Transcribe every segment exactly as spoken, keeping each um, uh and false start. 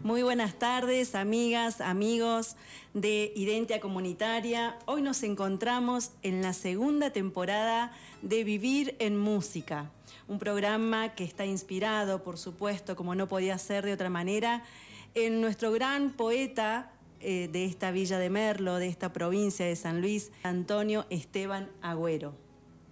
Muy buenas tardes, amigas, amigos de Identia Comunitaria. Hoy nos encontramos en la segunda temporada de Vivir en Música, un programa que está inspirado, por supuesto, como no podía ser de otra manera, en nuestro gran poeta eh, de esta villa de Merlo, de esta provincia de San Luis, Antonio Esteban Agüero.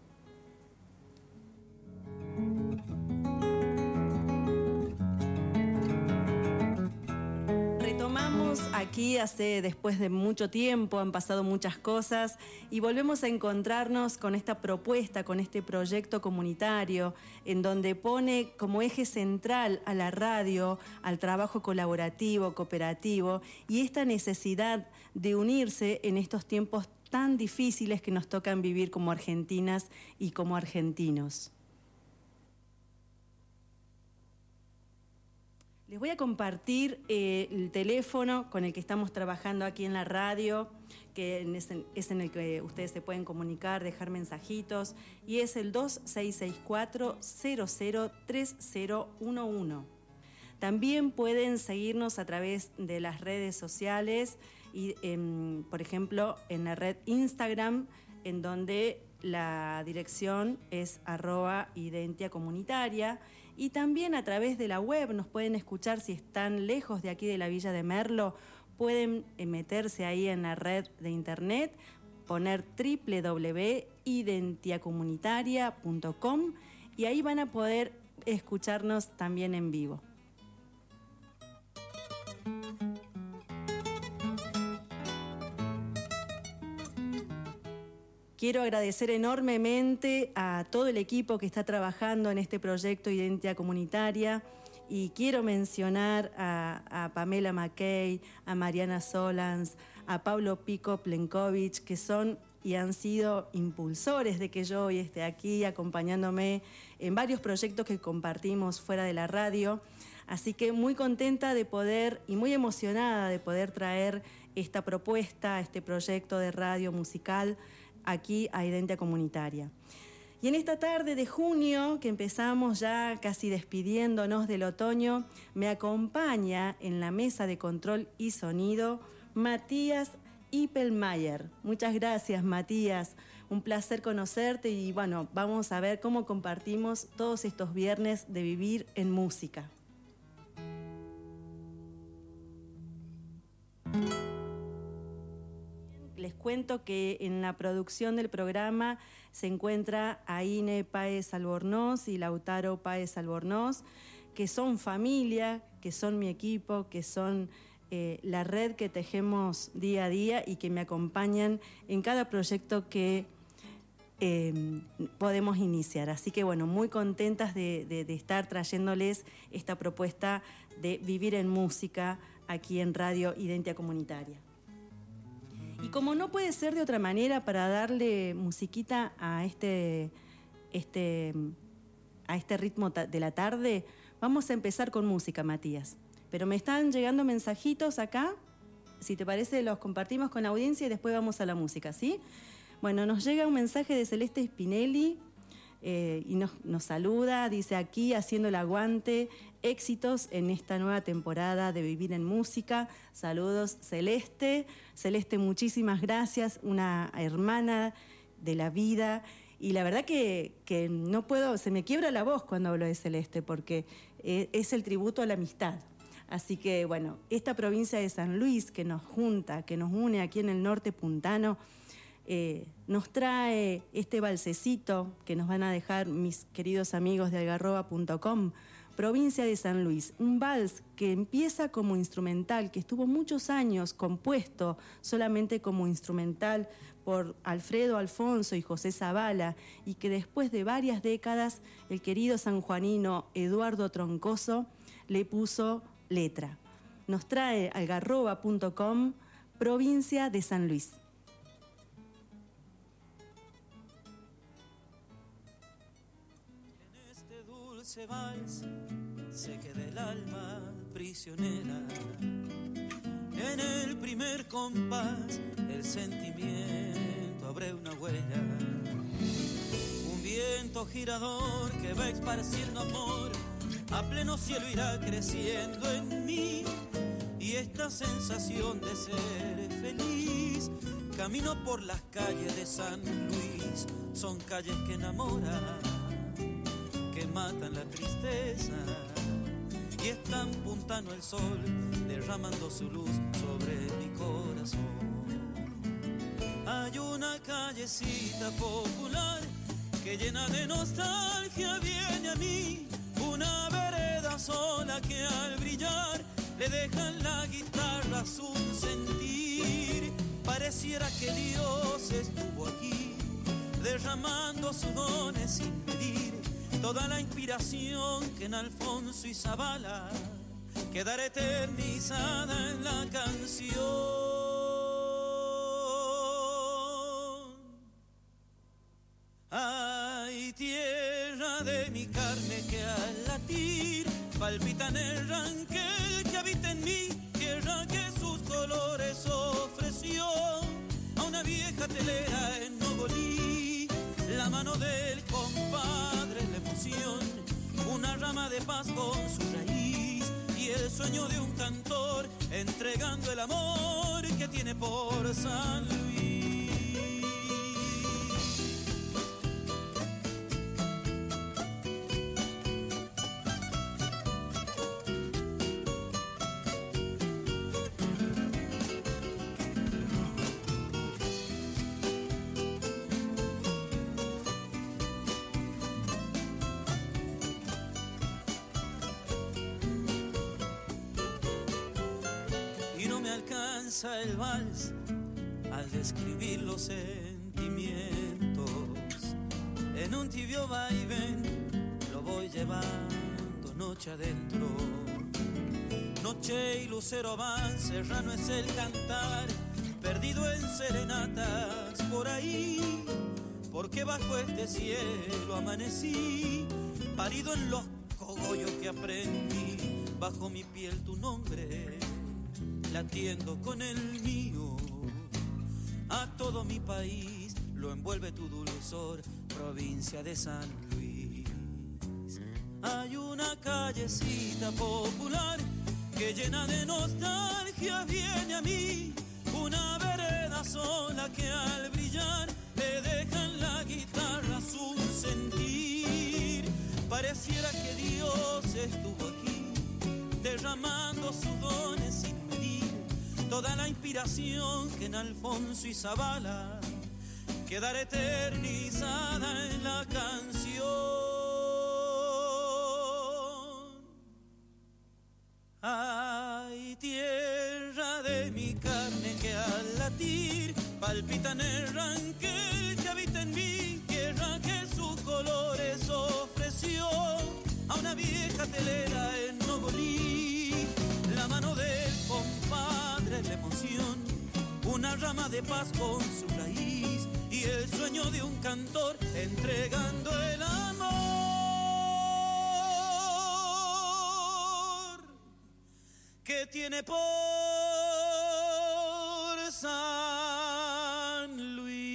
Aquí hace, después de mucho tiempo, han pasado muchas cosas y volvemos a encontrarnos con esta propuesta, con este proyecto comunitario, en donde pone como eje central a la radio, al trabajo colaborativo, cooperativo y esta necesidad de unirse en estos tiempos tan difíciles que nos tocan vivir como argentinas y como argentinos. Les voy a compartir eh, el teléfono con el que estamos trabajando aquí en la radio, que es en, es en el que ustedes se pueden comunicar, dejar mensajitos, y es el dos seis seis cuatro, cero cero tres cero uno uno. También pueden seguirnos a través de las redes sociales, y, eh, por ejemplo, en la red Instagram, en donde la dirección es arroba Identia Comunitaria, y también a través de la web nos pueden escuchar si están lejos de aquí de la Villa de Merlo, pueden meterse ahí en la red de internet, poner doble u doble u doble u punto identiacomunitaria punto com y ahí van a poder escucharnos también en vivo. Quiero agradecer enormemente a todo el equipo que está trabajando en este proyecto Identia Comunitaria y quiero mencionar a, a Pamela McKay, a Mariana Solans, a Pablo Pico Plenkovic, que son y han sido impulsores de que yo hoy esté aquí acompañándome en varios proyectos que compartimos fuera de la radio. Así que muy contenta de poder y muy emocionada de poder traer esta propuesta, este proyecto de radio musical aquí a Identia Comunitaria. Y en esta tarde de junio, que empezamos ya casi despidiéndonos del otoño, me acompaña en la mesa de control y sonido Matías Ippelmayer. Muchas gracias, Matías. Un placer conocerte y bueno, vamos a ver cómo compartimos todos estos viernes de Vivir en Música. Les cuento que en la producción del programa se encuentra Aine Páez Albornoz y Lautaro Páez Albornoz, que son familia, que son mi equipo, que son eh, la red que tejemos día a día y que me acompañan en cada proyecto que eh, podemos iniciar. Así que bueno, muy contentas de, de, de estar trayéndoles esta propuesta de Vivir en Música aquí en Radio Identia Comunitaria. Y como no puede ser de otra manera, para darle musiquita a este, este, a este ritmo de la tarde, vamos a empezar con música, Matías. Pero me están llegando mensajitos acá, si te parece los compartimos con la audiencia y después vamos a la música, ¿sí? Bueno, nos llega un mensaje de Celeste Spinelli eh, y nos, nos saluda, dice aquí haciendo el aguante, éxitos en esta nueva temporada de Vivir en Música. Saludos, Celeste. Celeste, muchísimas gracias, una hermana de la vida. Y la verdad que, que no puedo, se me quiebra la voz cuando hablo de Celeste, porque es el tributo a la amistad. Así que, bueno, esta provincia de San Luis que nos junta, que nos une aquí en el norte puntano, eh, nos trae este balsecito que nos van a dejar mis queridos amigos de algarroba punto com, provincia de San Luis, un vals que empieza como instrumental, que estuvo muchos años compuesto solamente como instrumental por Alfredo Alfonso y José Zavala, y que después de varias décadas el querido sanjuanino Eduardo Troncoso le puso letra. Nos trae algarroba punto com, provincia de San Luis. Ese vals se queda el alma prisionera. En el primer compás el sentimiento abre una huella. Un viento girador que va esparciendo amor a pleno cielo irá creciendo en mí. y esta sensación de ser feliz. Camino por las calles de San Luis, son calles que enamoran, que matan la tristeza, y es tan puntano el sol derramando su luz sobre mi corazón. Hay una callecita popular que llena de nostalgia viene a mí, una vereda sola que al brillar le dejan la guitarra su sentir. Pareciera que Dios estuvo aquí derramando sus dones sin medir, toda la inspiración que en Alfonso y Zabala quedará eternizada en la canción. Ay, tierra de mi carne que al latir palpita en el ranquel que habita en mí, tierra que sus colores ofreció a una vieja telera en Nogolí. La mano del compadre, la emoción, una rama de paz con su raíz y el sueño de un cantor entregando el amor que tiene por San Luis. El vals al describir los sentimientos, en un tibio vaivén lo voy llevando noche adentro. Noche y lucero van, serrano es el cantar, perdido en serenatas por ahí, porque bajo este cielo amanecí, parido en los cogollos que aprendí, bajo mi piel tu nombre latiendo con el mío, a todo mi país lo envuelve tu dulzor, provincia de San Luis. Hay una callecita popular que llena de nostalgia viene a mí, una vereda sola que al brillar le dejan la guitarra su sentir. Pareciera que Dios estuvo aquí derramando sus dones sin medir, toda la inspiración que en Alfonso y Zabala quedará eternizada en la canción. Ay, tierra de mi carne que al latir palpita en el ranquel que habita en mí, tierra que sus colores ofreció a una vieja telera en Nogolí. La mano del compadre, la emoción, una rama de paz con su raíz y el sueño de un cantor entregando el amor que tiene por San Luis.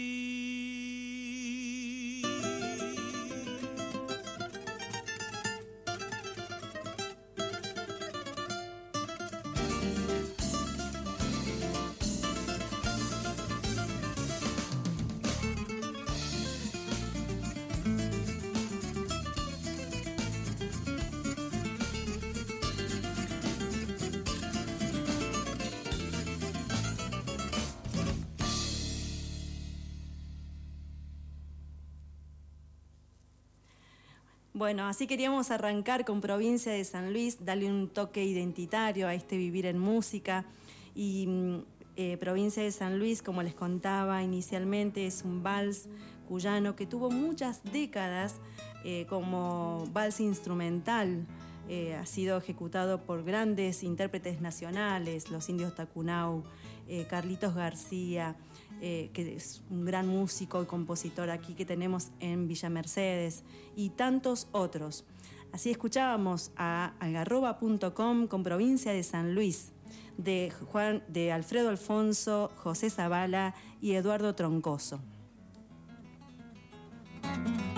Bueno, así queríamos arrancar con Provincia de San Luis, darle un toque identitario a este vivir en música. Y eh, Provincia de San Luis, como les contaba inicialmente, es un vals cuyano que tuvo muchas décadas eh, como vals instrumental. Eh, ha sido ejecutado por grandes intérpretes nacionales, los Indios Tacunau, eh, Carlitos García, Eh, que es un gran músico y compositor aquí que tenemos en Villa Mercedes, y tantos otros. Así escuchábamos a algarroba punto com con Provincia de San Luis, de, Juan, de Alfredo Alfonso, José Zabala y Eduardo Troncoso.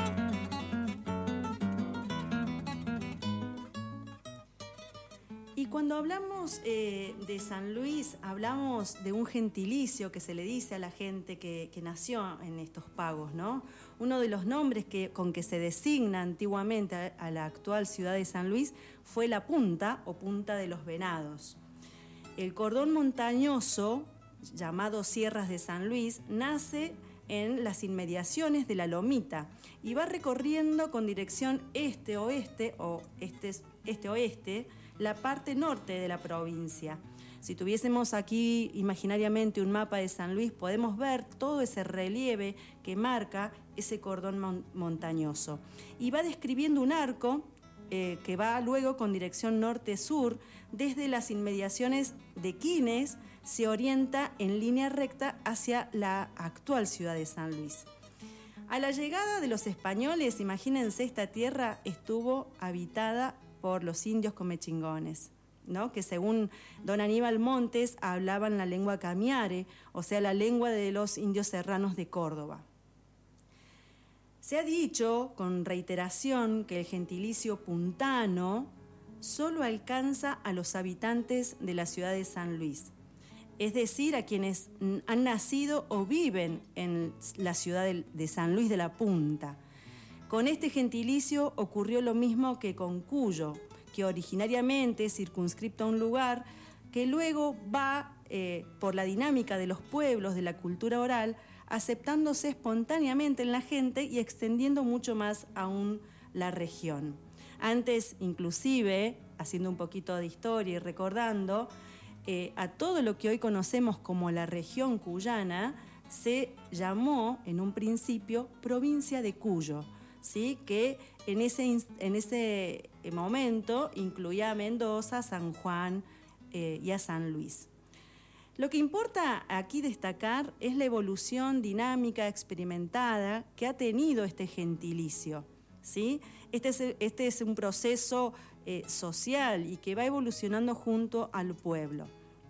Y cuando hablamos eh, de San Luis, hablamos de un gentilicio que se le dice a la gente que, que nació en estos pagos, ¿no? Uno de los nombres que, con que se designa antiguamente a, a la actual ciudad de San Luis fue la Punta o Punta de los Venados. El cordón montañoso, llamado Sierras de San Luis, nace en las inmediaciones de la Lomita y va recorriendo con dirección este-oeste o este-oeste la parte norte de la provincia. Si tuviésemos aquí imaginariamente un mapa de San Luis, podemos ver todo ese relieve que marca ese cordón mon- montañoso. Y va describiendo un arco eh, que va luego con dirección norte-sur, desde las inmediaciones de Quines, se orienta en línea recta hacia la actual ciudad de San Luis. A la llegada de los españoles, imagínense, esta tierra estuvo habitada por los indios comechingones, ¿no? Que según don Aníbal Montes hablaban la lengua camiare, o sea, la lengua de los indios serranos de Córdoba. Se ha dicho con reiteración que el gentilicio puntano solo alcanza a los habitantes de la ciudad de San Luis, es decir, a quienes han nacido o viven en la ciudad de San Luis de la Punta. Con este gentilicio ocurrió lo mismo que con Cuyo, que originariamente circunscripto a un lugar que luego va, eh, por la dinámica de los pueblos, de la cultura oral, aceptándose espontáneamente en la gente y extendiendo mucho más aún la región. Antes, inclusive, haciendo un poquito de historia y recordando, eh, a todo lo que hoy conocemos como la región cuyana, se llamó en un principio provincia de Cuyo, ¿sí? Que en ese, en ese momento incluía a Mendoza, San Juan eh, y a San Luis. Lo que importa aquí destacar es la evolución dinámica experimentada que ha tenido este gentilicio, ¿sí? Este es, este es un proceso eh, social y que va evolucionando junto al pueblo.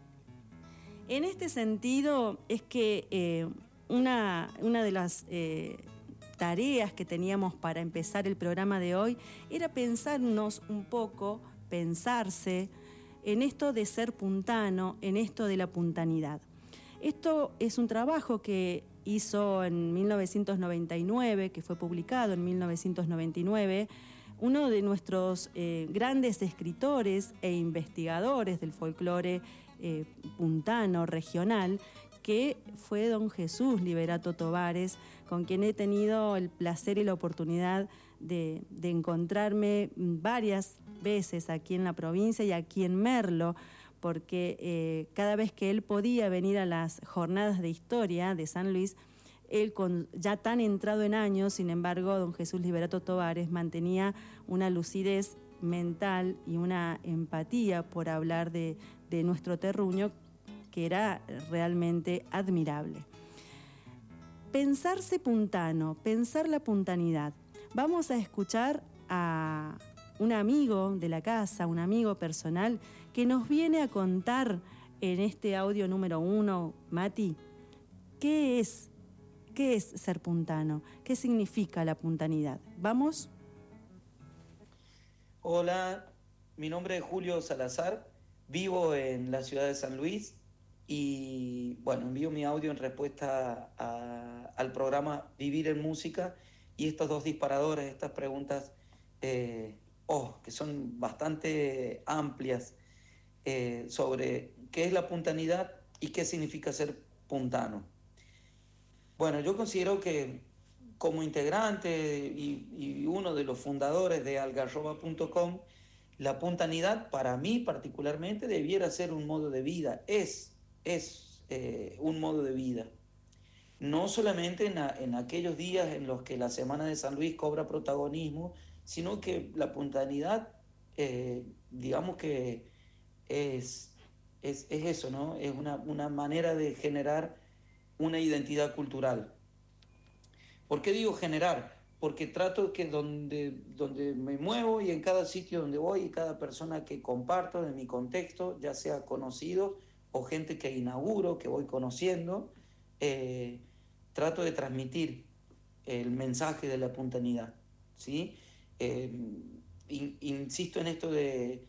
En este sentido es que eh, una, una de las eh, tareas que teníamos para empezar el programa de hoy era pensarnos un poco, pensarse en esto de ser puntano, en esto de la puntanidad. Esto es un trabajo que hizo en mil novecientos noventa y nueve, que fue publicado en mil novecientos noventa y nueve, uno de nuestros eh, grandes escritores e investigadores del folclore eh, puntano regional, que fue don Jesús Liberato Tovares, con quien he tenido el placer y la oportunidad de, de encontrarme varias veces aquí en la provincia y aquí en Merlo, porque eh, cada vez que él podía venir a las jornadas de historia de San Luis, él con, ya tan entrado en años, sin embargo, don Jesús Liberato Tovares mantenía una lucidez mental y una empatía por hablar de, de nuestro terruño que era realmente admirable. Pensarse puntano, pensar la puntanidad. Vamos a escuchar a un amigo de la casa, un amigo personal, que nos viene a contar en este audio número uno, Mati, ¿qué es, qué es ser puntano? ¿Qué significa la puntanidad? ¿Vamos? Hola, mi nombre es Julio Salazar, vivo en la ciudad de San Luis y, bueno, envío mi audio en respuesta a, al programa Vivir en Música y estos dos disparadores, estas preguntas eh, oh, que son bastante amplias eh, sobre qué es la puntanidad y qué significa ser puntano. Bueno, yo considero que como integrante y, y uno de los fundadores de algarroba punto com, la puntanidad para mí particularmente debiera ser un modo de vida, es, es eh, un modo de vida. No solamente en, a, en aquellos días en los que la Semana de San Luis cobra protagonismo, sino que la puntanidad, eh, digamos que es, es, es eso, ¿no? Es una, una manera de generar una identidad cultural. ¿Por qué digo generar? Porque trato que donde, donde me muevo y en cada sitio donde voy y cada persona que comparto de mi contexto, ya sea conocido o gente que inauguro, que voy conociendo, eh, trato de transmitir el mensaje de la puntanidad, ¿sí? Eh, in, insisto en esto de,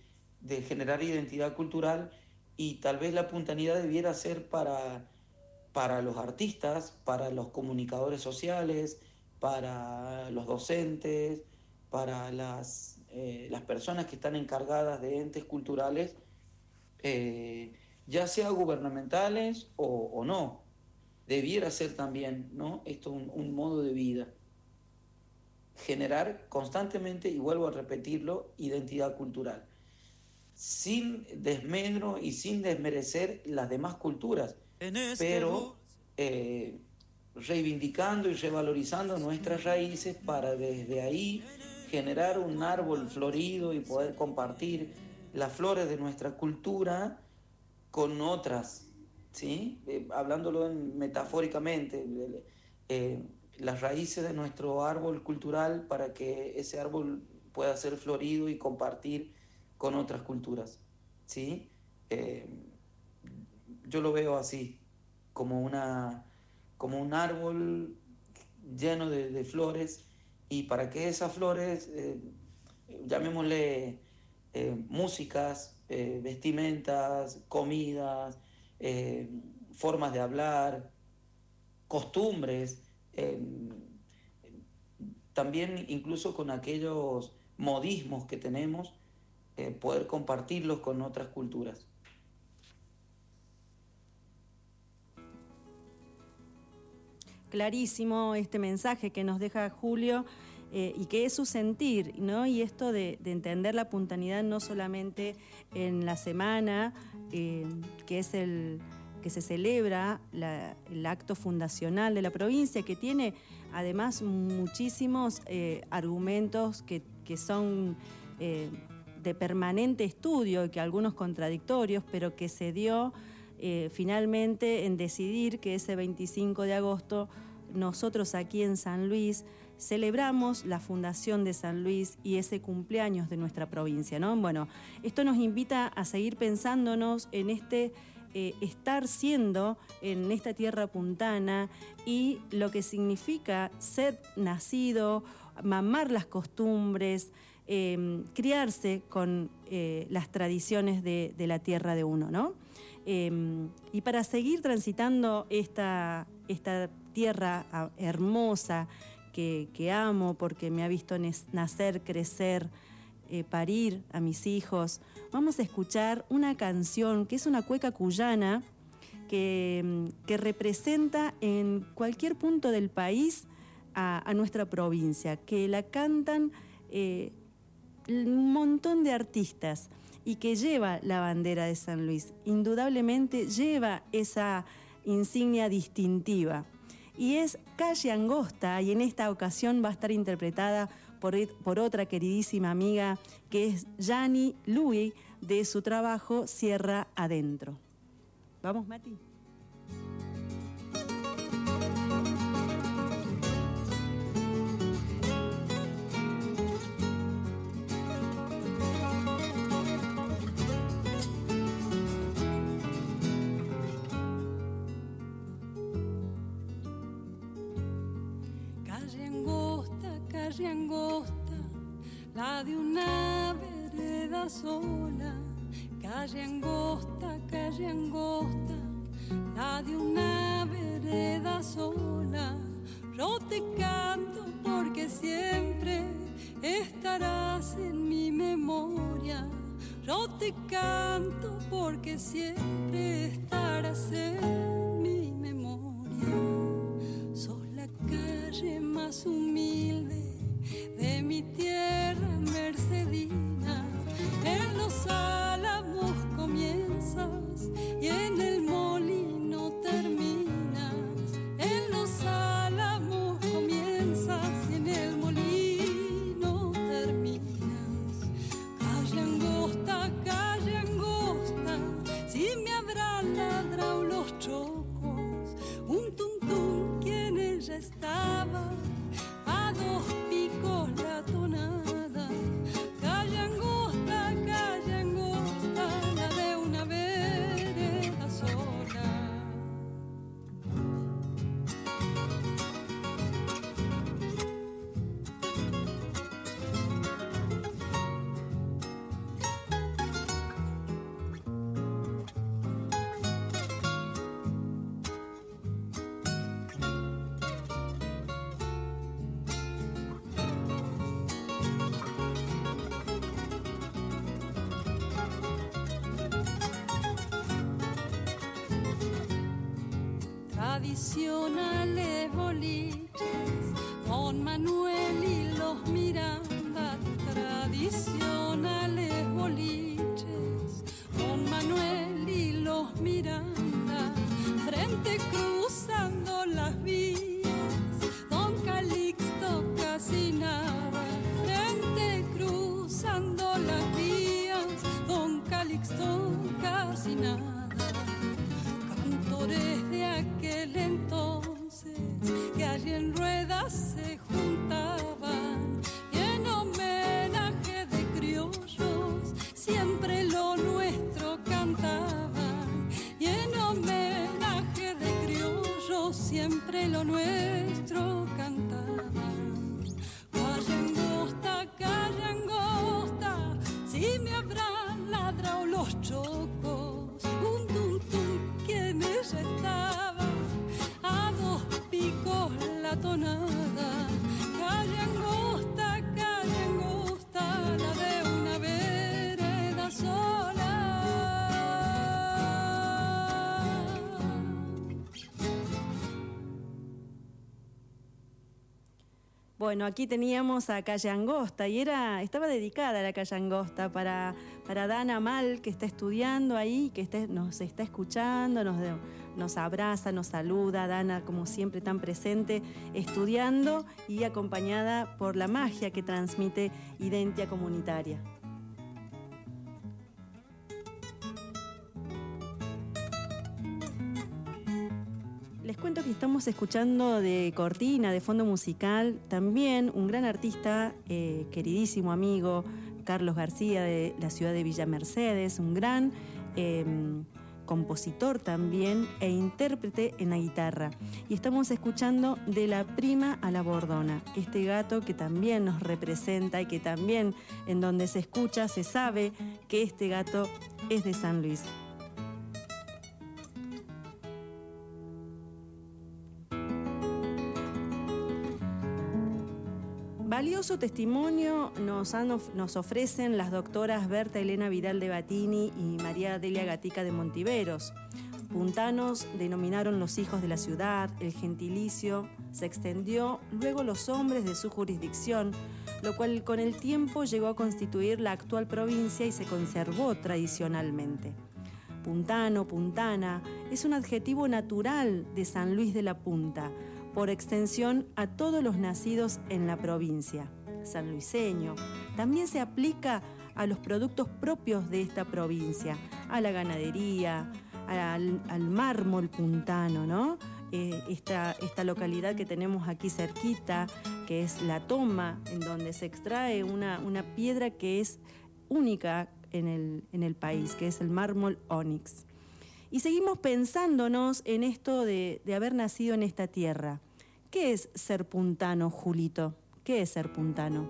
de generar identidad cultural, y tal vez la puntanidad debiera ser para, para los artistas, para los comunicadores sociales, para los docentes, para las, eh, las personas que están encargadas de entes culturales, eh, ya sea gubernamentales o, o no. Debiera ser también, ¿no?, esto un, un modo de vida. Generar constantemente, y vuelvo a repetirlo, identidad cultural, sin desmedro y sin desmerecer las demás culturas, pero eh, reivindicando y revalorizando nuestras raíces para desde ahí generar un árbol florido y poder compartir las flores de nuestra cultura con otras, ¿sí? Eh, hablándolo en, metafóricamente, eh, las raíces de nuestro árbol cultural para que ese árbol pueda ser florido y compartir con otras culturas, ¿sí? Eh, yo lo veo así, como, una, como un árbol lleno de, de flores, y para que esas flores, eh, llamémosle eh, músicas, eh, vestimentas, comidas, eh, formas de hablar, costumbres, eh, también incluso con aquellos modismos que tenemos, eh, poder compartirlos con otras culturas. Clarísimo este mensaje que nos deja Julio, eh, y que es su sentir, ¿no? Y esto de, de entender la puntanidad no solamente en la semana, eh, que es el que se celebra la, el acto fundacional de la provincia, que tiene además muchísimos eh, argumentos que, que son eh, de permanente estudio, y que algunos contradictorios, pero que se dio eh, finalmente en decidir que ese veinticinco de agosto nosotros aquí en San Luis celebramos la fundación de San Luis y ese cumpleaños de nuestra provincia, ¿no? Bueno, esto nos invita a seguir pensándonos en este eh, estar siendo en esta tierra puntana, y lo que significa ser nacido, mamar las costumbres, eh, criarse con eh, las tradiciones de, de la tierra de uno, ¿no? Eh, y para seguir transitando esta, esta tierra hermosa que, que amo, porque me ha visto nacer, crecer, eh, parir a mis hijos, vamos a escuchar una canción que es una cueca cuyana que, que representa en cualquier punto del país a, a nuestra provincia, que la cantan eh, un montón de artistas, y que lleva la bandera de San Luis. Indudablemente lleva esa insignia distintiva. Y es Calle Angosta, y en esta ocasión va a estar interpretada por, por otra queridísima amiga, que es Yani Louis, de su trabajo Sierra Adentro. ¿Vamos, Mati? Calle angosta, la de una vereda sola. Calle angosta, calle angosta, la de una vereda sola. Yo te canto porque siempre estarás en mi memoria. Yo te canto porque siempre estarás en mi memoria. Sos la calle más humilde de mi tierra mercedina. En los álamos comienzas y en el molino terminas. En los álamos comienzas y en el molino terminas. Calle angosta, calle angosta, si me habrán ladrado los chocos, un tum tum quien ella estaba, a dos picos la tonada. Calle tradicionales boliches, Don Manuel y los Miranda, tradicionales boliches, Don Manuel y los Miranda, frente cruzando las vías, Don Calixto casi nada, frente cruzando las vías, Don Calixto casi nada. Cantores de aquel entonces que allí en ruedas se juntaban y en homenaje de criollos siempre lo nuestro cantaban, y en homenaje de criollos siempre lo nuestro cantaban. Calle angosta, calle angosta, si me habrán ladrado los chocos, un tum tum que me estaba a dos picos la tonada. Calle angosta, calle angosta, la de una vereda sola. Bueno, aquí teníamos a Calle Angosta y era, estaba dedicada a la Calle Angosta para, para Dana Mal, que está estudiando ahí, que está, nos está escuchando, nos, nos abraza, nos saluda. Dana, como siempre, tan presente, estudiando y acompañada por la magia que transmite Identia Comunitaria. Les cuento que estamos escuchando de cortina, de fondo musical, también un gran artista, eh, queridísimo amigo, Carlos García, de la ciudad de Villa Mercedes, un gran eh, compositor también e intérprete en la guitarra. Y estamos escuchando De la prima a la bordona, este gato que también nos representa y que también en donde se escucha se sabe que este gato es de San Luis. Valioso testimonio nos, han, nos ofrecen las doctoras Berta Elena Vidal de Batini y María Delia Gatica de Montiveros. Puntanos denominaron los hijos de la ciudad, el gentilicio se extendió, luego los hombres de su jurisdicción, lo cual con el tiempo llegó a constituir la actual provincia y se conservó tradicionalmente. Puntano, puntana, es un adjetivo natural de San Luis de la Punta, por extensión a todos los nacidos en la provincia. Sanluiseño también se aplica a los productos propios de esta provincia, a la ganadería, al, al mármol puntano, ¿no? Eh, esta, esta localidad que tenemos aquí cerquita, que es La Toma, en donde se extrae una, una piedra que es única en el, en el país, que es el mármol ónix. Y seguimos pensándonos en esto de, de haber nacido en esta tierra. ¿Qué es ser puntano, Julito? ¿Qué es ser puntano?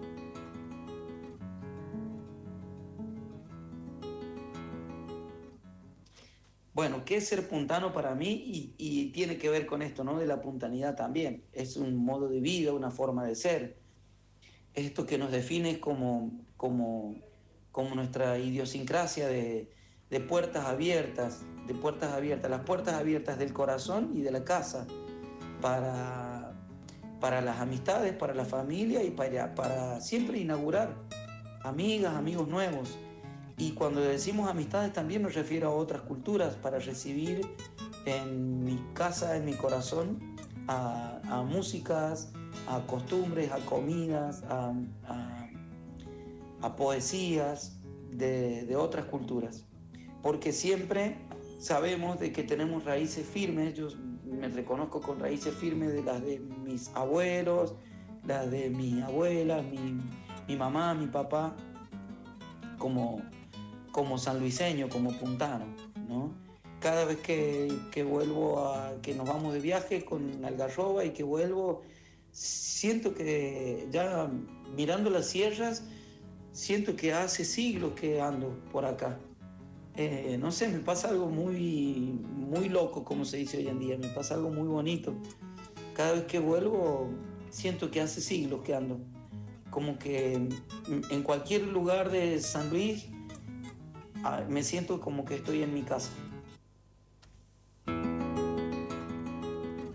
Bueno, ¿qué es ser puntano para mí? Y, y tiene que ver con esto, ¿no? De la puntanidad también. Es un modo de vida, una forma de ser. Esto que nos define como, como, como nuestra idiosincrasia de, de puertas abiertas, de puertas abiertas, las puertas abiertas del corazón y de la casa, para, para las amistades, para la familia y para, para siempre inaugurar amigas, amigos nuevos. Y cuando decimos amistades también nos refiero a otras culturas, para recibir en mi casa, en mi corazón, a, a músicas, a costumbres, a comidas, a, a, a poesías de, de otras culturas. Porque siempre sabemos de que tenemos raíces firmes. Yo me reconozco con raíces firmes de las de mis abuelos, las de mi abuela, mi, mi mamá, mi papá, como, como sanluiseño, como puntano, ¿no? Cada vez que, que vuelvo a, que nos vamos de viaje con Algarroba y que vuelvo, siento que ya mirando las sierras, siento que hace siglos que ando por acá. Eh, no sé, me pasa algo muy, muy loco, como se dice hoy en día, me pasa algo muy bonito. Cada vez que vuelvo, siento que hace siglos que ando. Como que en cualquier lugar de San Luis, me siento como que estoy en mi casa.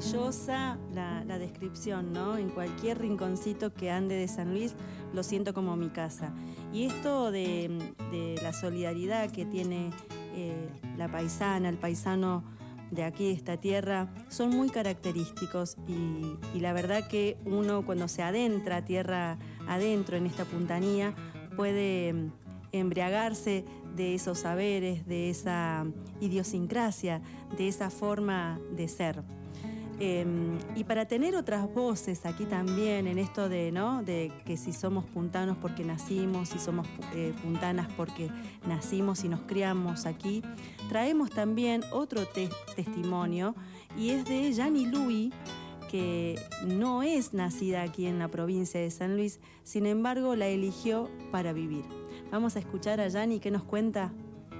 maravillosa la, la descripción, ¿no? En cualquier rinconcito que ande de San Luis lo siento como mi casa. Y esto de, de la solidaridad que tiene eh, la paisana, el paisano de aquí, de esta tierra, son muy característicos y, y la verdad que uno cuando se adentra tierra adentro en esta puntanía puede embriagarse de esos saberes, de esa idiosincrasia, de esa forma de ser. Eh, y para tener otras voces aquí también en esto de, ¿no? de que si somos puntanos porque nacimos, si somos eh, puntanas porque nacimos y nos criamos aquí, traemos también otro te- testimonio y es de Yani Lui, que no es nacida aquí en la provincia de San Luis, sin embargo la eligió para vivir. Vamos a escuchar a Yani, ¿qué nos cuenta?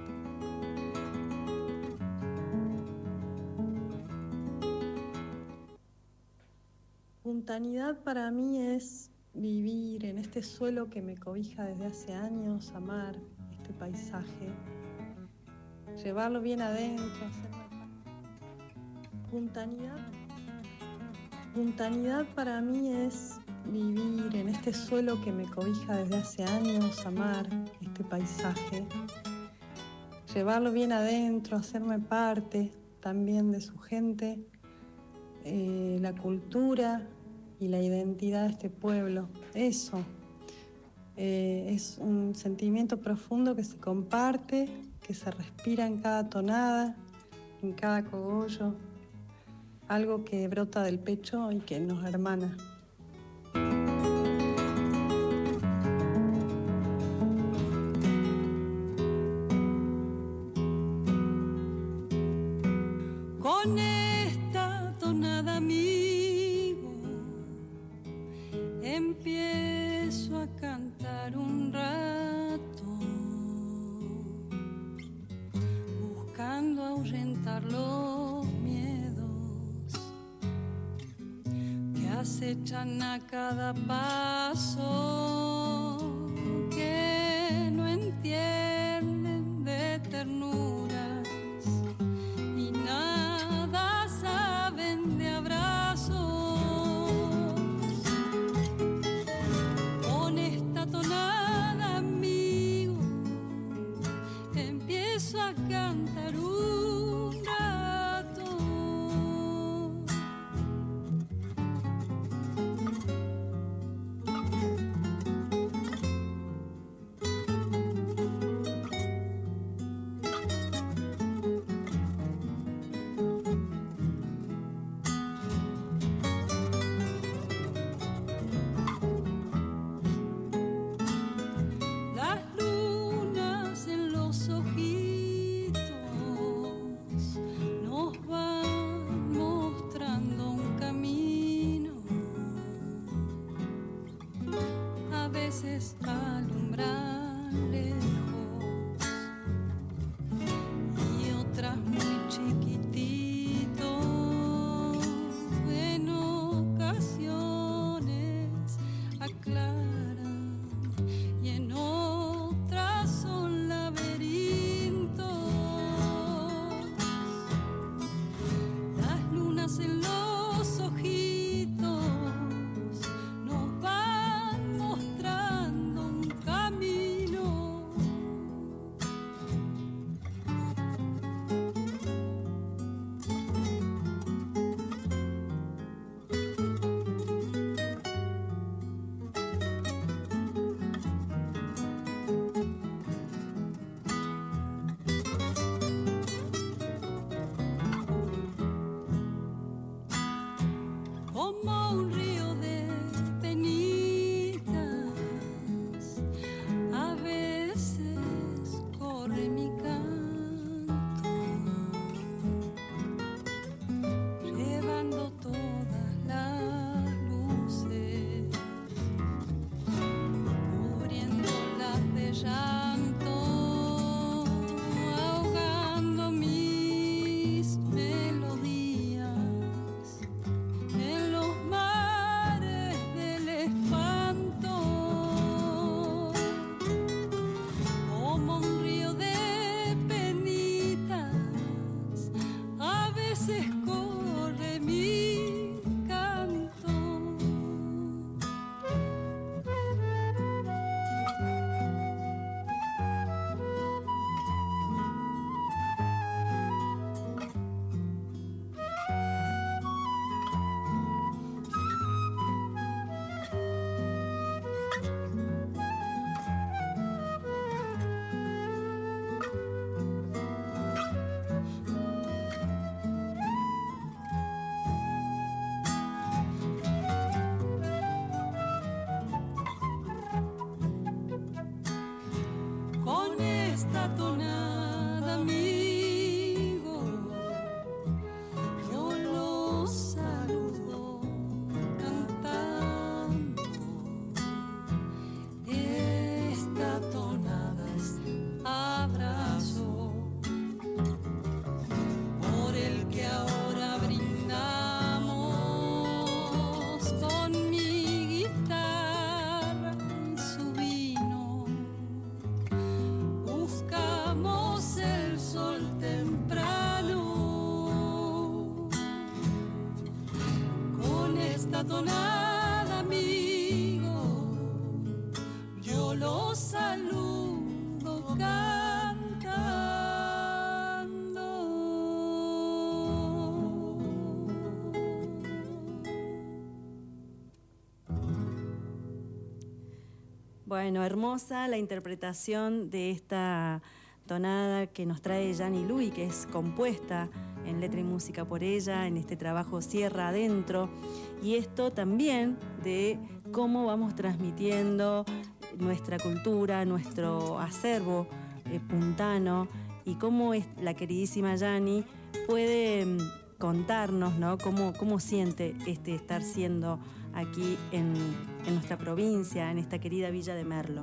Puntanidad para mí es vivir en este suelo que me cobija desde hace años, amar este paisaje, llevarlo bien adentro, hacerlo. Puntanidad, puntanidad para mí es vivir en este suelo que me cobija desde hace años, amar este paisaje, llevarlo bien adentro, hacerme parte también de su gente, eh, la cultura y la identidad de este pueblo. Eso eh, es un sentimiento profundo que se comparte, que se respira en cada tonada, en cada cogollo, algo que brota del pecho y que nos hermana. Con esta tonada, amigo, empiezo a cantar un rato, buscando ahuyentar los miedos que acechan a cada paso, que no entienden de ternura y nada saben de abrazos. Con esta tonada, amigo, empiezo a cantar un rato. Las lunas en los ojitos nos van mostrando un camino, a veces alumbran lejos y otras muy chiquititos, en ocasiones aclaran y en otras son laberintos. Las lunas en los ojitos nos van mostrando un camino, esta tonada, amigo, yo lo saludo cantando. Esta tonada es abrazo por el que ahora brindamos con mi guitarra y su vino. Buscamos el sol temprano con esta tonada, amigo, yo lo saludo cantando. Bueno, hermosa la interpretación de esta tonada que nos trae Yanni Lui, que es compuesta en letra y música por ella, en este trabajo Sierra Adentro. Y esto también de cómo vamos transmitiendo nuestra cultura, nuestro acervo eh, puntano, y cómo es la queridísima Yanni puede mm, contarnos, ¿no?, cómo, cómo siente este estar siendo aquí en, en nuestra provincia, en esta querida Villa de Merlo.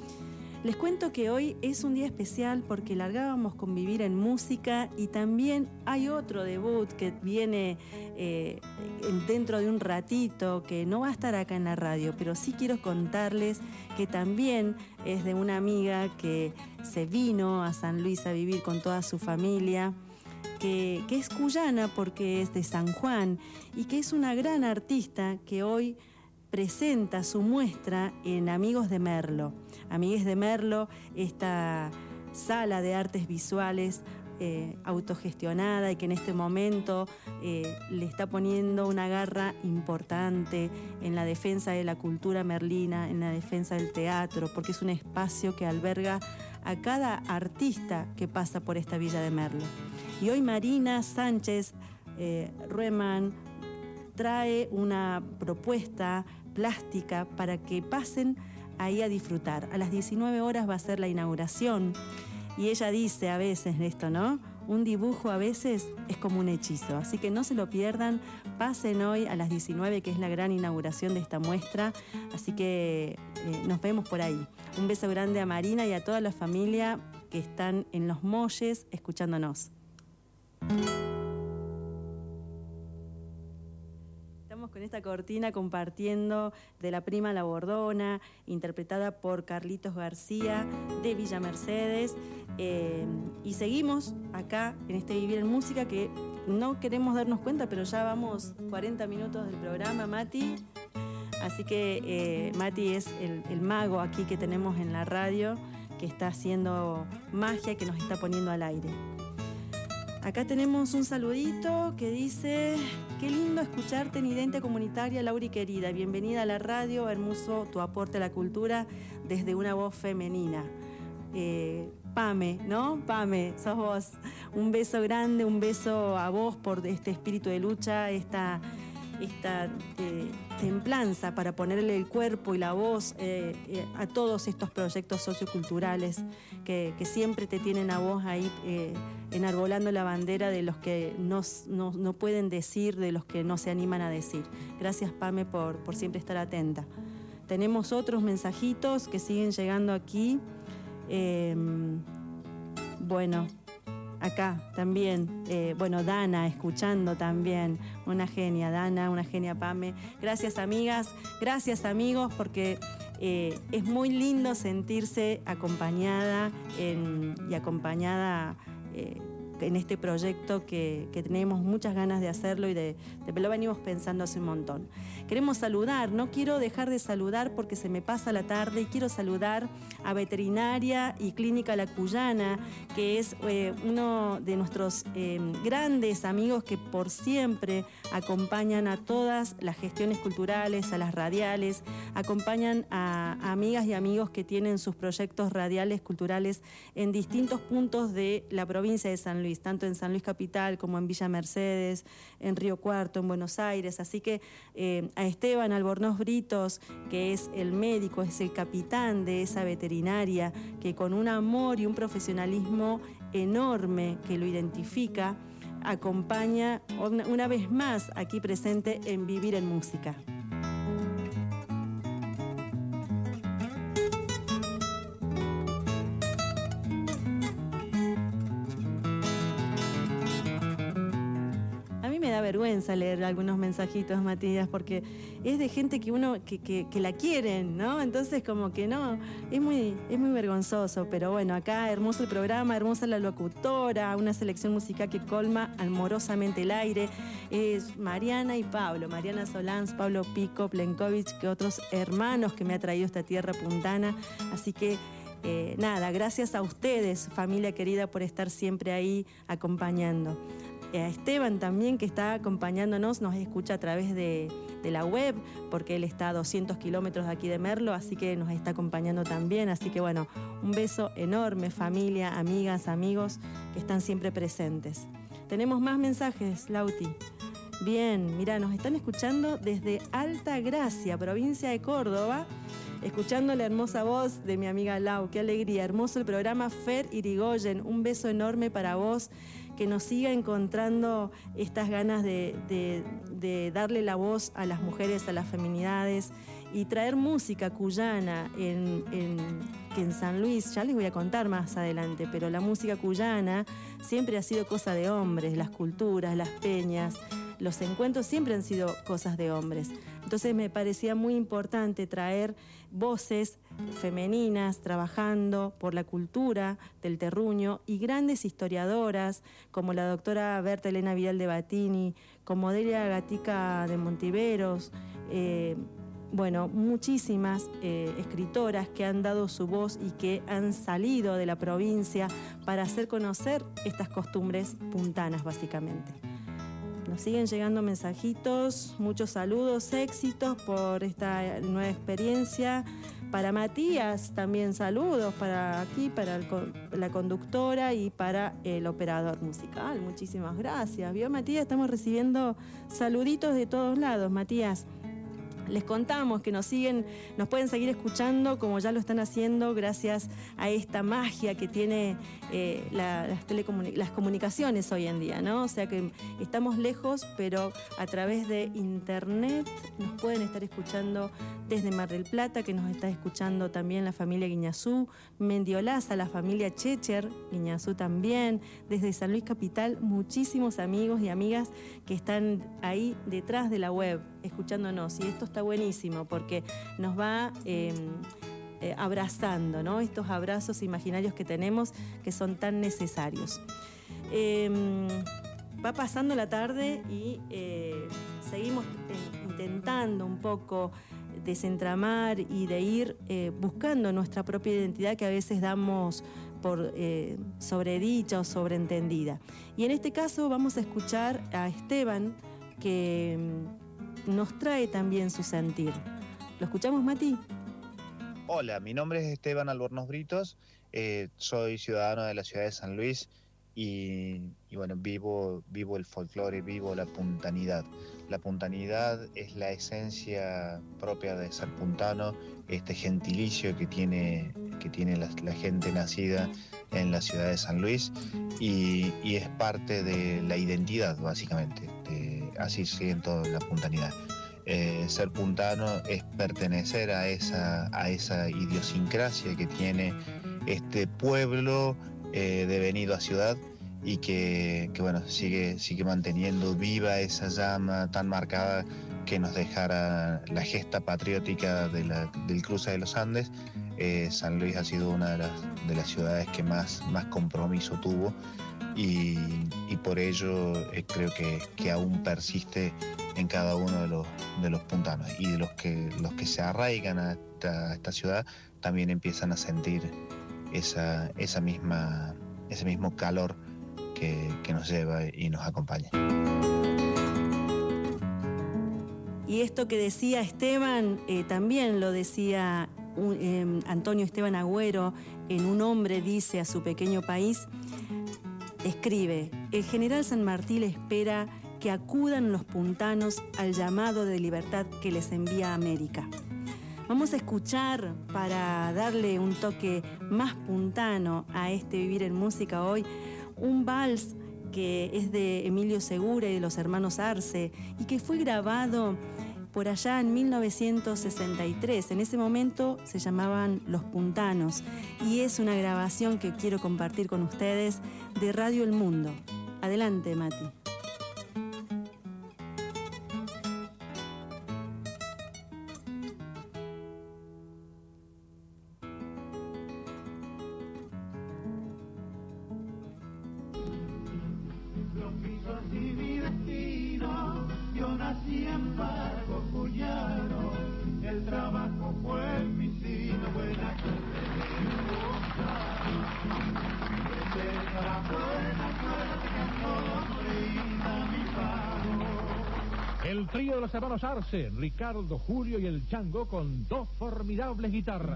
Les cuento que hoy es un día especial porque largábamos con Vivir en Música y también hay otro debut que viene eh, dentro de un ratito, que no va a estar acá en la radio, pero sí quiero contarles que también es de una amiga que se vino a San Luis a vivir con toda su familia, que, que es cuyana porque es de San Juan y que es una gran artista que hoy presenta su muestra en Amigos de Merlo. Amigues de Merlo, esta sala de artes visuales eh, autogestionada y que en este momento eh, le está poniendo una garra importante en la defensa de la cultura merlina, en la defensa del teatro, porque es un espacio que alberga a cada artista que pasa por esta Villa de Merlo. Y hoy Marina Sánchez eh, Rueman trae una propuesta plástica para que pasen ahí a disfrutar. A las diecinueve horas va a ser la inauguración y ella dice a veces esto, ¿no? Un dibujo a veces es como un hechizo, así que no se lo pierdan, pasen hoy a las diecinueve, que es la gran inauguración de esta muestra, así que eh, nos vemos por ahí. Un beso grande a Marina y a toda la familia que están en Los Molles escuchándonos. Con esta cortina compartiendo de La Prima La Bordona, interpretada por Carlitos García de Villa Mercedes, eh, y seguimos acá en este Vivir en Música, que no queremos darnos cuenta, pero ya vamos cuarenta minutos del programa, Mati, así que eh, Mati es el, el mago aquí que tenemos en la radio, que está haciendo magia, que nos está poniendo al aire. Acá tenemos un saludito que dice: qué lindo escucharte en Idente Comunitaria, Lauri querida. Bienvenida a la radio, hermoso tu aporte a la cultura desde una voz femenina. Eh, Pame, ¿no? Pame, sos vos. Un beso grande, un beso a vos por este espíritu de lucha, esta, esta eh, templanza para ponerle el cuerpo y la voz eh, eh, a todos estos proyectos socioculturales que, que siempre te tienen a vos ahí eh, enarbolando la bandera de los que no, no, no pueden decir, de los que no se animan a decir. Gracias, Pame, por, por siempre estar atenta. Tenemos otros mensajitos que siguen llegando aquí. Eh, bueno, acá también, eh, bueno, Dana escuchando también, una genia, Dana, una genia, Pame. Gracias, amigas, gracias, amigos, porque eh, es muy lindo sentirse acompañada en, y acompañada eh, en este proyecto que, que tenemos muchas ganas de hacerlo y de, de lo venimos pensando hace un montón. Queremos saludar, no quiero dejar de saludar porque se me pasa la tarde, y quiero saludar a Veterinaria y Clínica La Cuyana, que es eh, uno de nuestros eh, grandes amigos que por siempre acompañan a todas las gestiones culturales, a las radiales, acompañan a, a amigas y amigos que tienen sus proyectos radiales, culturales en distintos puntos de la provincia de San Luis. Luis, tanto en San Luis Capital como en Villa Mercedes, en Río Cuarto, en Buenos Aires. Así que eh, a Esteban Albornoz Britos, que es el médico, es el capitán de esa veterinaria, que con un amor y un profesionalismo enorme que lo identifica, acompaña una, una vez más aquí presente en Vivir en Música. Vergüenza leer algunos mensajitos, Matías, porque es de gente que uno que, que, que la quieren, ¿no? Entonces como que no, es muy, es muy vergonzoso, pero bueno, acá hermoso el programa, hermosa la locutora, una selección musical que colma amorosamente el aire, es Mariana y Pablo, Mariana Solans, Pablo Pico, Plenkovich, que otros hermanos que me ha traído esta tierra puntana, así que eh, nada, gracias a ustedes, familia querida, por estar siempre ahí acompañando. A Esteban también, que está acompañándonos, nos escucha a través de, de la web, porque él está a doscientos kilómetros de aquí de Merlo, así que nos está acompañando también. Así que bueno, un beso enorme, familia, amigas, amigos, que están siempre presentes. Tenemos más mensajes, Lauti. Bien, mira, nos están escuchando desde Alta Gracia, provincia de Córdoba, escuchando la hermosa voz de mi amiga Lau. Qué alegría, hermoso el programa. Fer Irigoyen, un beso enorme para vos, que nos siga encontrando estas ganas de, de, de darle la voz a las mujeres, a las feminidades y traer música cuyana en, en, que en San Luis, ya les voy a contar más adelante, pero la música cuyana siempre ha sido cosa de hombres, las culturas, las peñas, los encuentros siempre han sido cosas de hombres. Entonces me parecía muy importante traer voces femeninas trabajando por la cultura del terruño y grandes historiadoras como la doctora Berta Elena Vidal de Batini, como Delia Gatica de Montiveros, eh, bueno, muchísimas eh, escritoras que han dado su voz y que han salido de la provincia para hacer conocer estas costumbres puntanas, básicamente. Nos siguen llegando mensajitos, muchos saludos, éxitos por esta nueva experiencia. Para Matías también saludos, para aquí, para el, la conductora y para el operador musical. Muchísimas gracias. ¿Vio, Matías? Estamos recibiendo saluditos de todos lados, Matías. Les contamos que nos siguen, nos pueden seguir escuchando como ya lo están haciendo gracias a esta magia que tiene eh, la, las, telecomun- las comunicaciones hoy en día, ¿no? O sea que estamos lejos, pero a través de internet nos pueden estar escuchando desde Mar del Plata, que nos está escuchando también la familia Guiñazú, Mendiolaza, la familia Checher, Guiñazú también, desde San Luis Capital, muchísimos amigos y amigas que están ahí detrás de la web, escuchándonos, y esto está buenísimo porque nos va eh, eh, abrazando, ¿no? Estos abrazos imaginarios que tenemos que son tan necesarios. Eh, va pasando la tarde y eh, seguimos eh, intentando un poco desentramar y de ir eh, buscando nuestra propia identidad que a veces damos por eh, sobredicha o sobreentendida. Y en este caso vamos a escuchar a Esteban, que nos trae también su sentir. ¿Lo escuchamos, Mati? Hola, mi nombre es Esteban Albornoz Britos, eh, soy ciudadano de la ciudad de San Luis y, y bueno, vivo, vivo el folclore, vivo la puntanidad. La puntanidad es la esencia propia de ser puntano, este gentilicio que tiene, que tiene la, la gente nacida en la ciudad de San Luis y, y es parte de la identidad, básicamente. De, así siento la puntanidad. Eh, ser puntano es pertenecer a esa, a esa idiosincrasia que tiene este pueblo eh, devenido a ciudad y que, que bueno, sigue, sigue manteniendo viva esa llama tan marcada que nos dejara la gesta patriótica de la, del cruce de los Andes. Eh, San Luis ha sido una de las, de las ciudades que más, más compromiso tuvo y, y por ello eh, creo que, que aún persiste en cada uno de los, de los puntanos, y de los que, los que se arraigan a esta, a esta ciudad también empiezan a sentir esa, esa misma, ese mismo calor que, que nos lleva y nos acompaña. Y esto que decía Esteban, eh, también lo decía un, eh, Antonio Esteban Agüero en Un hombre dice a su pequeño país. Escribe, el general San Martín espera que acudan los puntanos al llamado de libertad que les envía América. Vamos a escuchar, para darle un toque más puntano a este Vivir en Música hoy, un vals que es de Emilio Segura y de los hermanos Arce y que fue grabado por allá en mil novecientos sesenta y tres. En ese momento se llamaban Los Puntanos y es una grabación que quiero compartir con ustedes de Radio El Mundo. Adelante, Mati. El trío de los hermanos Arce, Ricardo, Julio y el Chango, con dos formidables guitarras.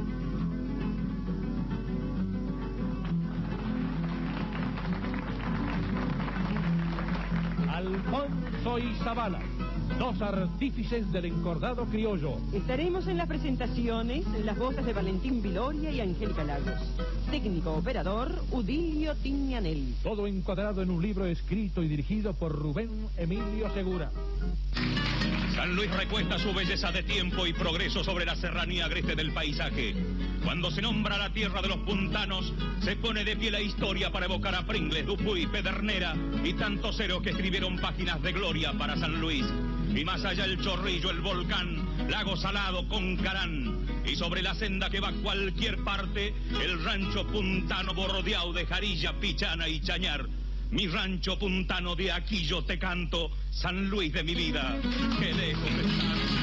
Alfonso y Zavala, dos artífices del encordado criollo. Estaremos en las presentaciones, las voces de Valentín Viloria y Angélica Lagos. Técnico operador, Udilio Tignanelli. Todo encuadrado en un libro escrito y dirigido por Rubén Emilio Segura. San Luis recuesta su belleza de tiempo y progreso sobre la serranía agreste del paisaje. Cuando se nombra la tierra de los puntanos, se pone de pie la historia para evocar a Pringles, Dupuy, Pedernera y tantos héroes que escribieron páginas de gloria para San Luis. Y más allá el Chorrillo, el volcán, Lago Salado, Concarán. Y sobre la senda que va a cualquier parte, el rancho puntano bordeado de Jarilla, Pichana y Chañar. Mi rancho puntano, de aquí yo te canto, San Luis de mi vida, qué lejos estás.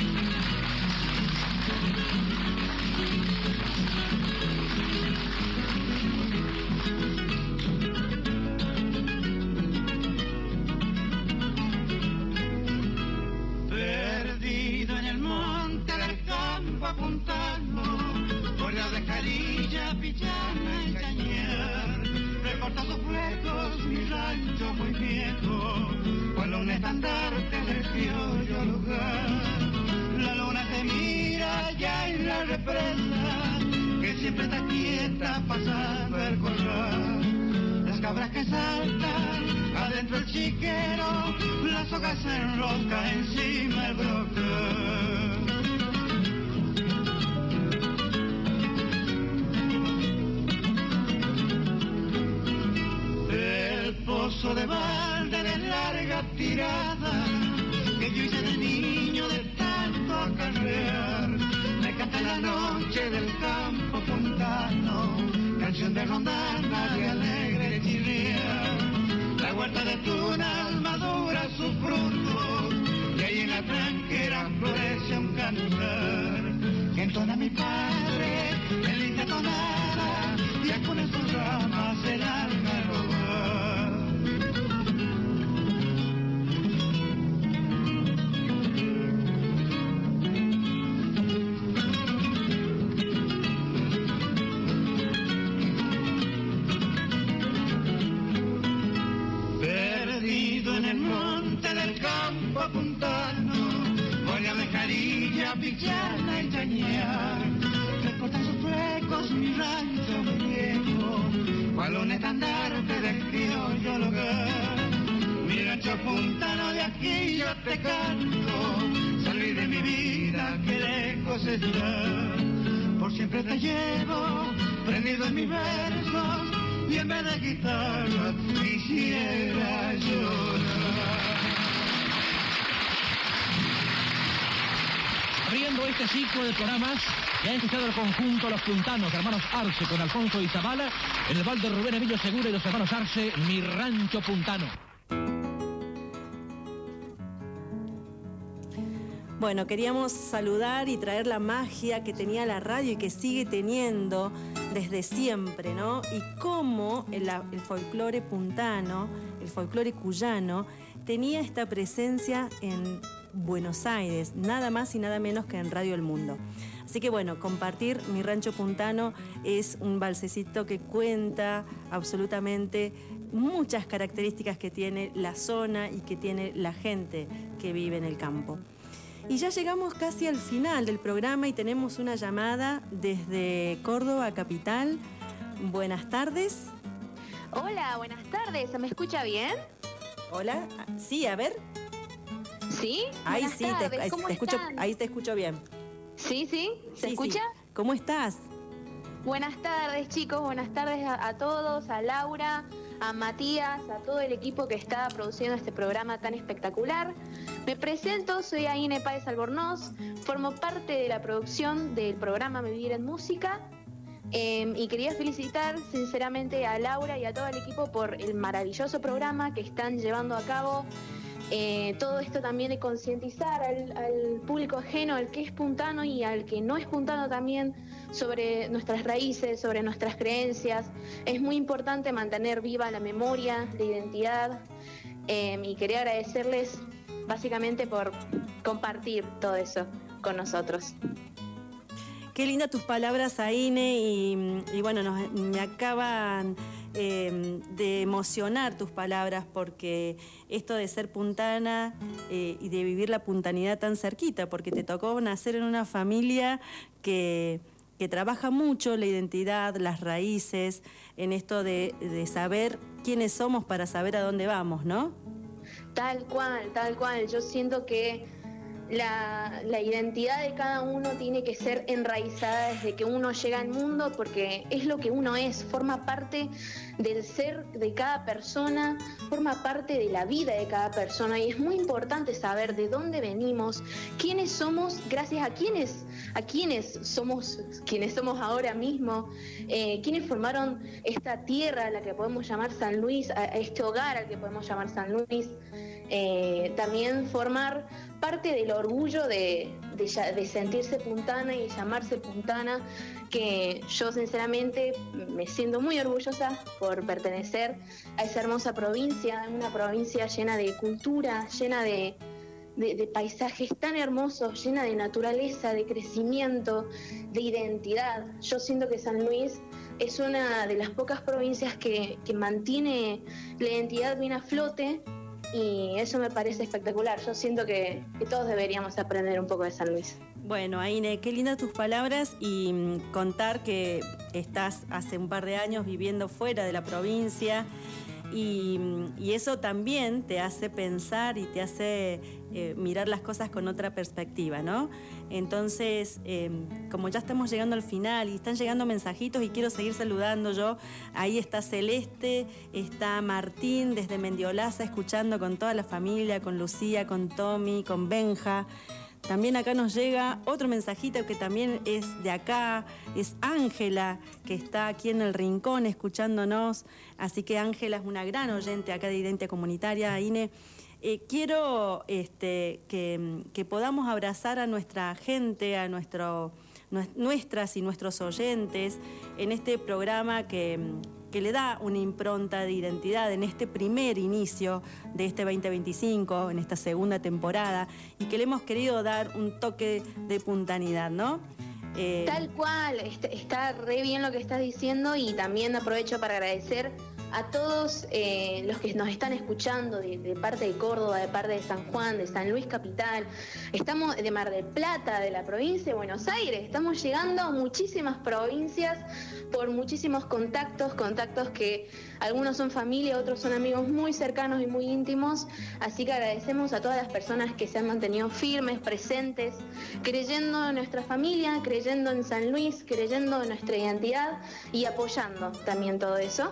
Perdido en el monte del campo puntano, por la de Jarilla, Pichana y Chañar. Recorta sus flecos mi rancho muy viejo, cual un estandarte del criollo lugar. La luna te mira ya en la represa, que siempre está quieta pasando el corral. Las cabras que saltan adentro el chiquero, las hojas se enroscan encima el brocal. Pozo de balde de larga tirada, que yo hice de niño de tanto acarrear. Me canta la noche del campo puntano, canción de rondana de alegre chirriar. La huerta de tunas madura sus frutos, y ahí en la tranquera florece un cantar que entona mi padre en linda tonada, y con sus ramas el alma robar. Pichana y Chañar, recortan sus flecos mi rancho muy viejo, cual un estandarte del criollo lugar. Mi rancho puntano, de aquí yo te canto, San Luis de mi vida, que lejos está. Por siempre te llevo prendido en mis versos, y en vez de guitarra quisiera llorar. Abriendo este ciclo de programas, que ha escuchado el conjunto Los Puntanos, hermanos Arce, con Alfonso y Zavala, en el val de Rubén Emilio Segura y los hermanos Arce, Mi Rancho Puntano. Bueno, queríamos saludar y traer la magia que tenía la radio y que sigue teniendo desde siempre, ¿no? Y cómo el, el folclore puntano, el folclore cuyano, tenía esta presencia en Buenos Aires, nada más y nada menos que en Radio El Mundo. Así que bueno, compartir Mi Rancho Puntano es un balsecito que cuenta absolutamente muchas características que tiene la zona y que tiene la gente que vive en el campo. Y ya llegamos casi al final del programa y tenemos una llamada desde Córdoba capital. Buenas tardes. Hola, buenas tardes. ¿Me escucha bien? Hola, sí, a ver. ¿Sí? Ahí buenas sí, tardes. te, ¿Cómo te escucho, están? ahí te escucho bien. Sí, sí, ¿se sí, escucha? Sí. ¿Cómo estás? Buenas tardes, chicos, buenas tardes a, a todos, a Laura, a Matías, a todo el equipo que está produciendo este programa tan espectacular. Me presento, soy Aine Páez Albornoz, formo parte de la producción del programa Vivir en Música eh, y quería felicitar sinceramente a Laura y a todo el equipo por el maravilloso programa que están llevando a cabo. Eh, todo esto también de concientizar al, al público ajeno, al que es puntano y al que no es puntano también, sobre nuestras raíces, sobre nuestras creencias. Es muy importante mantener viva la memoria, la identidad, eh, y quería agradecerles básicamente por compartir todo eso con nosotros. Qué linda tus palabras, Aine, y, y bueno, nos, me acaban eh, de emocionar tus palabras, porque esto de ser puntana eh, y de vivir la puntanidad tan cerquita, porque te tocó nacer en una familia que, que trabaja mucho la identidad, las raíces, en esto de, de saber quiénes somos para saber a dónde vamos, ¿no? Tal cual, tal cual. Yo siento que La, la identidad de cada uno tiene que ser enraizada desde que uno llega al mundo, porque es lo que uno es, forma parte del ser de cada persona, forma parte de la vida de cada persona, y es muy importante saber de dónde venimos, quiénes somos, gracias a quiénes, a quiénes somos, quienes somos ahora mismo, eh, quiénes formaron esta tierra a la que podemos llamar San Luis, a, a este hogar al que podemos llamar San Luis. Eh, también formar parte del orgullo de, de, de sentirse puntana y llamarse puntana, que yo sinceramente me siento muy orgullosa por pertenecer a esa hermosa provincia, una provincia llena de cultura, llena de, de, de paisajes tan hermosos, llena de naturaleza, de crecimiento, de identidad. Yo siento que San Luis es una de las pocas provincias que, que mantiene la identidad bien a flote, y eso me parece espectacular. Yo siento que, que todos deberíamos aprender un poco de San Luis. Bueno, Aine, qué lindas tus palabras, y mm, contar que estás hace un par de años viviendo fuera de la provincia, y, y eso también te hace pensar y te hace eh, mirar las cosas con otra perspectiva, ¿no? Entonces, eh, como ya estamos llegando al final y están llegando mensajitos y quiero seguir saludando yo, ahí está Celeste, está Martín desde Mendiolaza escuchando con toda la familia, con Lucía, con Tommy, con Benja. También acá nos llega otro mensajito que también es de acá, es Ángela, que está aquí en el rincón escuchándonos. Así que Ángela es una gran oyente acá de Identidad Comunitaria. Aine, eh, quiero este, que, que podamos abrazar a nuestra gente, a nuestro, nuestras y nuestros oyentes en este programa que... que le da una impronta de identidad en este primer inicio de este veinte veinticinco, en esta segunda temporada, y que le hemos querido dar un toque de puntanidad, ¿no? Eh... Tal cual, está, está re bien lo que estás diciendo, y también aprovecho para agradecer a todos eh, los que nos están escuchando de, de parte de Córdoba, de parte de San Juan, de San Luis Capital. Estamos de Mar del Plata, de la provincia de Buenos Aires. Estamos llegando a muchísimas provincias por muchísimos contactos, contactos que algunos son familia, otros son amigos muy cercanos y muy íntimos. Así que agradecemos a todas las personas que se han mantenido firmes, presentes, creyendo en nuestra familia, creyendo en San Luis, creyendo en nuestra identidad y apoyando también todo eso.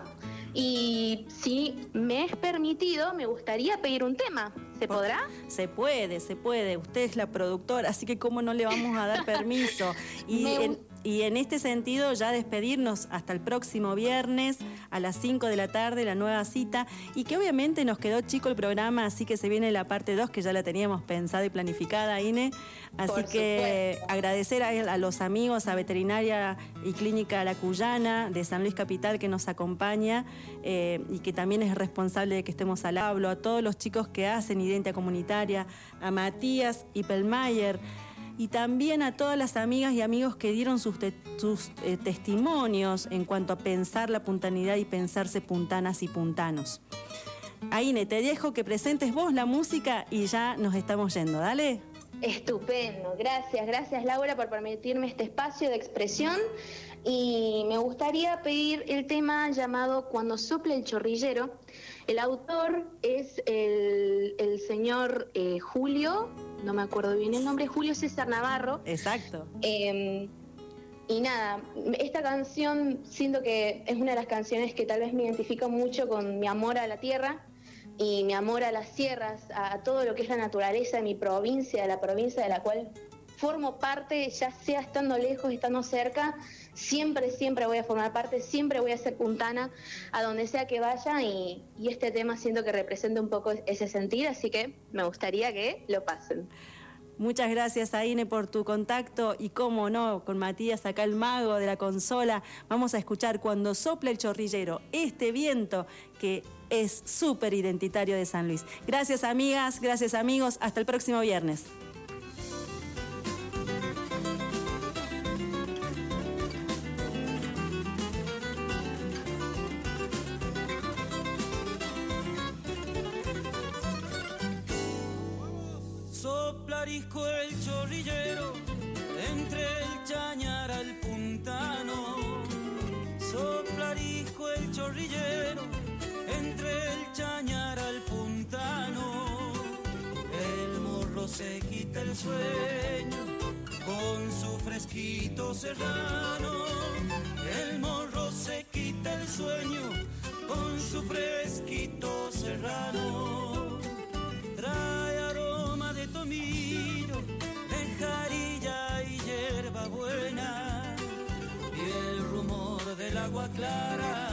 Y si me es permitido, me gustaría pedir un tema. ¿Se podrá? Se puede, se puede. Usted es la productora, así que cómo no le vamos a dar permiso. Y, en, Y en este sentido ya despedirnos hasta el próximo viernes a las cinco de la tarde, la nueva cita, y que obviamente nos quedó chico el programa, así que se viene la parte dos que ya la teníamos pensada y planificada, Ine. Así Por que supuesto. agradecer a, a los amigos, a Veterinaria y Clínica La Cuyana de San Luis Capital que nos acompaña eh, y que también es responsable de que estemos al hablo, a todos los chicos que hacen Identia Comunitaria, a Matías y Pelmayer, y también a todas las amigas y amigos que dieron sus, te sus eh, testimonios en cuanto a pensar la puntanidad y pensarse puntanas y puntanos. Aine, te dejo que presentes vos la música y ya nos estamos yendo, dale. Estupendo, gracias, gracias Laura por permitirme este espacio de expresión y me gustaría pedir el tema llamado Cuando sopla el chorrillero. El autor es el, el señor eh, Julio, no me acuerdo bien el nombre, Julio César Navarro. Exacto. Eh, y nada, esta canción siento que es una de las canciones que tal vez me identifico mucho con mi amor a la tierra y mi amor a las sierras, a, a todo lo que es la naturaleza de mi provincia, de la provincia de la cual formo parte, ya sea estando lejos, estando cerca, siempre, siempre voy a formar parte, siempre voy a ser puntana a donde sea que vaya y, y este tema siento que representa un poco ese sentir, así que me gustaría que lo pasen. Muchas gracias, Aine, por tu contacto y, cómo no, con Matías, acá el mago de la consola, vamos a escuchar Cuando sopla el chorrillero, este viento que es súper identitario de San Luis. Gracias, amigas, gracias, amigos, hasta el próximo viernes. Soplarisco el chorrillero, entre el chañar al puntano. Soplarisco el chorrillero, entre el chañar al puntano. El morro se quita el sueño con su fresquito serrano. El morro se quita el sueño con su fresquito serrano. Trae aroma de tomillo, de jarilla y hierba buena, y el rumor del agua clara